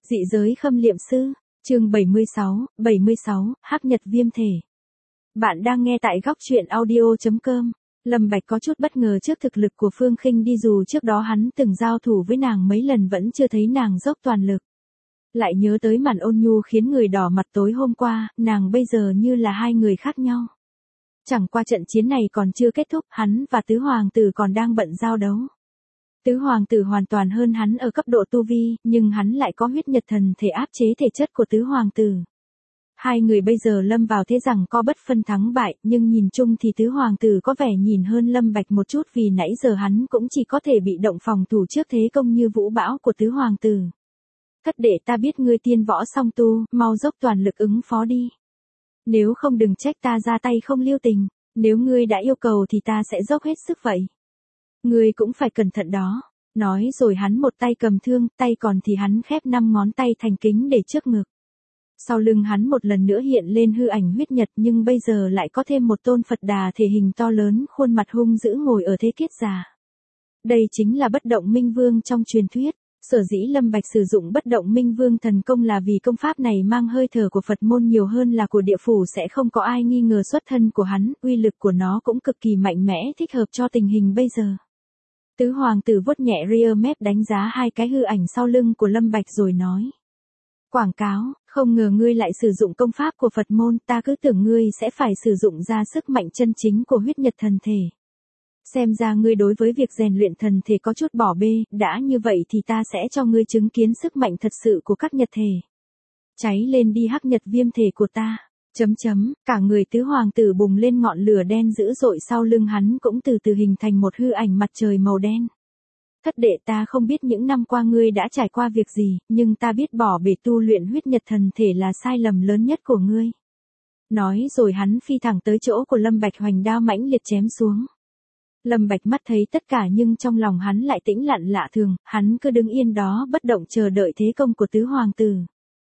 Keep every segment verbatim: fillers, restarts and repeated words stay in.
Dị giới khâm liệm sư, chương bảy mươi sáu, bảy mươi sáu, hắc nhật viêm thể. Bạn đang nghe tại góc truyện audio chấm com. Lâm Bạch có chút bất ngờ trước thực lực của Phương Khinh đi, dù trước đó hắn từng giao thủ với nàng mấy lần vẫn chưa thấy nàng dốc toàn lực. Lại nhớ tới màn ôn nhu khiến người đỏ mặt tối hôm qua, nàng bây giờ như là hai người khác nhau. Chẳng qua trận chiến này còn chưa kết thúc, hắn và tứ hoàng tử còn đang bận giao đấu. Tứ hoàng tử hoàn toàn hơn hắn ở cấp độ tu vi, nhưng hắn lại có huyết nhật thần thể áp chế thể chất của tứ hoàng tử. Hai người bây giờ lâm vào thế rằng có bất phân thắng bại, nhưng nhìn chung thì tứ hoàng tử có vẻ nhìn hơn Lâm Bạch một chút, vì nãy giờ hắn cũng chỉ có thể bị động phòng thủ trước thế công như vũ bão của tứ hoàng tử. Thất đệ, ta biết ngươi tiên võ song tu, mau dốc toàn lực ứng phó đi. Nếu không đừng trách ta ra tay không lưu tình, nếu ngươi đã yêu cầu thì ta sẽ dốc hết sức vậy. Ngươi cũng phải cẩn thận đó. Nói rồi hắn một tay cầm thương, tay còn thì hắn khép năm ngón tay thành kính để trước ngực. Sau lưng hắn một lần nữa hiện lên hư ảnh huyết nhật, nhưng bây giờ lại có thêm một tôn Phật Đà thể hình to lớn, khuôn mặt hung dữ ngồi ở thế kiết già. Đây chính là bất động minh vương trong truyền thuyết. Sở dĩ Lâm Bạch sử dụng bất động minh vương thần công là vì công pháp này mang hơi thở của Phật môn nhiều hơn là của địa phủ, sẽ không có ai nghi ngờ xuất thân của hắn, uy lực của nó cũng cực kỳ mạnh mẽ, thích hợp cho tình hình bây giờ. Tứ hoàng tử vuốt nhẹ rear mép đánh giá hai cái hư ảnh sau lưng của Lâm Bạch rồi nói. Quảng cáo, không ngờ ngươi lại sử dụng công pháp của Phật môn, ta cứ tưởng ngươi sẽ phải sử dụng ra sức mạnh chân chính của huyết nhật thần thể. Xem ra ngươi đối với việc rèn luyện thần thể có chút bỏ bê, đã như vậy thì ta sẽ cho ngươi chứng kiến sức mạnh thật sự của các nhật thể. Cháy lên đi hắc nhật viêm thể của ta. Chấm chấm, cả người tứ hoàng tử bùng lên ngọn lửa đen dữ dội, sau lưng hắn cũng từ từ hình thành một hư ảnh mặt trời màu đen. Thất đệ, ta không biết những năm qua ngươi đã trải qua việc gì, nhưng ta biết bỏ bể tu luyện huyết nhật thần thể là sai lầm lớn nhất của ngươi. Nói rồi hắn phi thẳng tới chỗ của Lâm Bạch, hoành đao mãnh liệt chém xuống. Lâm Bạch mắt thấy tất cả nhưng trong lòng hắn lại tĩnh lặng lạ thường, hắn cứ đứng yên đó bất động chờ đợi thế công của tứ hoàng tử.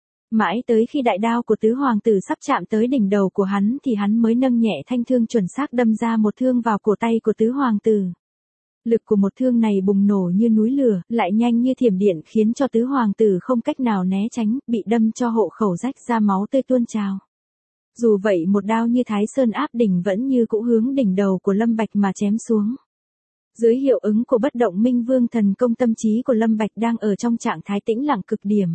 Mãi tới khi đại đao của tứ hoàng tử sắp chạm tới đỉnh đầu của hắn thì hắn mới nâng nhẹ thanh thương chuẩn xác đâm ra một thương vào cổ tay của tứ hoàng tử. Lực của một thương này bùng nổ như núi lửa, lại nhanh như thiểm điện, khiến cho tứ hoàng tử không cách nào né tránh, bị đâm cho hộ khẩu rách ra, máu tươi tuôn trào. Dù vậy một đao như Thái Sơn áp đỉnh vẫn như cũ hướng đỉnh đầu của Lâm Bạch mà chém xuống. Dưới hiệu ứng của bất động minh vương thần công, tâm trí của Lâm Bạch đang ở trong trạng thái tĩnh lặng cực điểm.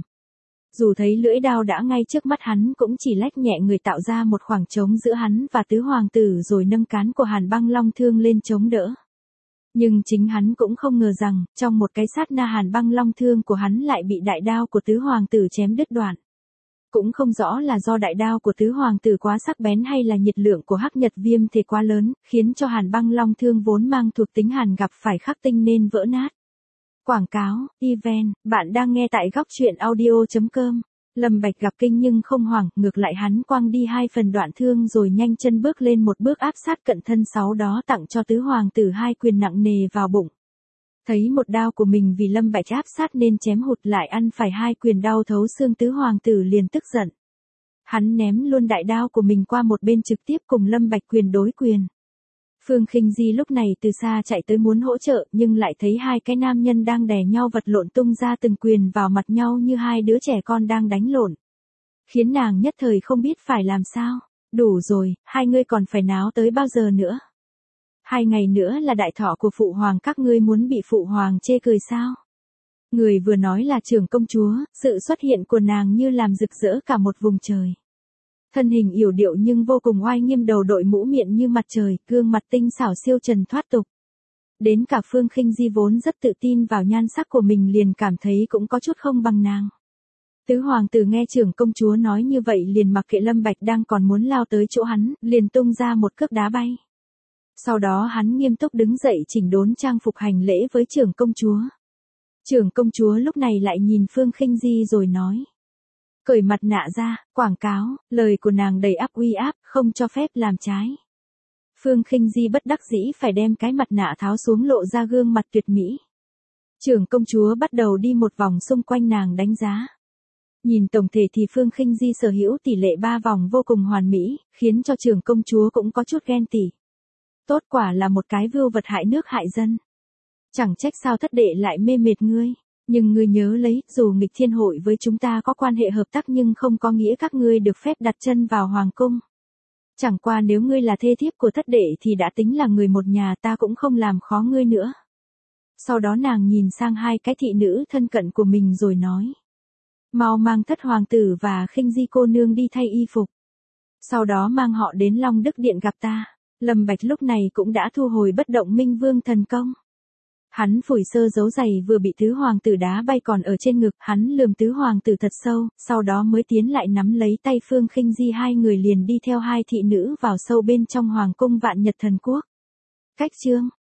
Dù thấy lưỡi đao đã ngay trước mắt hắn cũng chỉ lách nhẹ người tạo ra một khoảng trống giữa hắn và tứ hoàng tử rồi nâng cán của Hàn Băng Long thương lên chống đỡ. Nhưng chính hắn cũng không ngờ rằng, trong một cái sát na Hàn Băng Long thương của hắn lại bị đại đao của tứ hoàng tử chém đứt đoạn. Cũng không rõ là do đại đao của tứ hoàng tử quá sắc bén hay là nhiệt lượng của hắc nhật viêm thể quá lớn, khiến cho Hàn Băng Long thương vốn mang thuộc tính hàn gặp phải khắc tinh nên vỡ nát. Quảng cáo, event, bạn đang nghe tại góc truyện audio chấm com. Lâm Bạch gặp kinh nhưng không hoảng, ngược lại hắn quăng đi hai phần đoạn thương rồi nhanh chân bước lên một bước áp sát cận thân, sau đó tặng cho tứ hoàng tử hai quyền nặng nề vào bụng. Thấy một đao của mình vì Lâm Bạch áp sát nên chém hụt, lại ăn phải hai quyền đau thấu xương, tứ hoàng tử liền tức giận. Hắn ném luôn đại đao của mình qua một bên, trực tiếp cùng Lâm Bạch quyền đối quyền. Phương Khinh Di lúc này từ xa chạy tới muốn hỗ trợ, nhưng lại thấy hai cái nam nhân đang đè nhau vật lộn, tung ra từng quyền vào mặt nhau như hai đứa trẻ con đang đánh lộn. Khiến nàng nhất thời không biết phải làm sao. Đủ rồi, hai ngươi còn phải náo tới bao giờ nữa? Hai ngày nữa là đại thọ của phụ hoàng, các ngươi muốn bị phụ hoàng chê cười sao? Người vừa nói là trưởng công chúa, sự xuất hiện của nàng như làm rực rỡ cả một vùng trời. Thân hình yểu điệu nhưng vô cùng oai nghiêm, đầu đội mũ miệng như mặt trời, gương mặt tinh xảo siêu trần thoát tục. Đến cả Phương Khinh Di vốn rất tự tin vào nhan sắc của mình liền cảm thấy cũng có chút không bằng nàng. Tứ hoàng tử nghe trưởng công chúa nói như vậy liền mặc kệ Lâm Bạch đang còn muốn lao tới chỗ hắn, liền tung ra một cước đá bay. Sau đó hắn nghiêm túc đứng dậy chỉnh đốn trang phục hành lễ với trưởng công chúa. Trưởng công chúa lúc này lại nhìn Phương Khinh Di rồi nói. Cởi mặt nạ ra, quảng cáo, lời của nàng đầy áp uy áp, không cho phép làm trái. Phương Khinh Di bất đắc dĩ phải đem cái mặt nạ tháo xuống, lộ ra gương mặt tuyệt mỹ. Trưởng công chúa bắt đầu đi một vòng xung quanh nàng đánh giá. Nhìn tổng thể thì Phương Khinh Di sở hữu tỷ lệ ba vòng vô cùng hoàn mỹ, khiến cho trưởng công chúa cũng có chút ghen tị. Tốt quả là một cái vưu vật hại nước hại dân. Chẳng trách sao thất đệ lại mê mệt ngươi. Nhưng ngươi nhớ lấy, dù nghịch thiên hội với chúng ta có quan hệ hợp tác nhưng không có nghĩa các ngươi được phép đặt chân vào hoàng cung. Chẳng qua nếu ngươi là thê thiếp của thất đệ thì đã tính là người một nhà, ta cũng không làm khó ngươi nữa. Sau đó nàng nhìn sang hai cái thị nữ thân cận của mình rồi nói. Mau mang Thất hoàng tử và Khinh Di cô nương đi thay y phục. Sau đó mang họ đến Long Đức Điện gặp ta. Lâm Bạch lúc này cũng đã thu hồi bất động minh vương thần công. Hắn phủi sơ dấu giày vừa bị tứ hoàng tử đá bay còn ở trên ngực, hắn lườm tứ hoàng tử thật sâu, sau đó mới tiến lại nắm lấy tay Phương Khinh Di, hai người liền đi theo hai thị nữ vào sâu bên trong hoàng cung Vạn Nhật Thần Quốc. Cách chương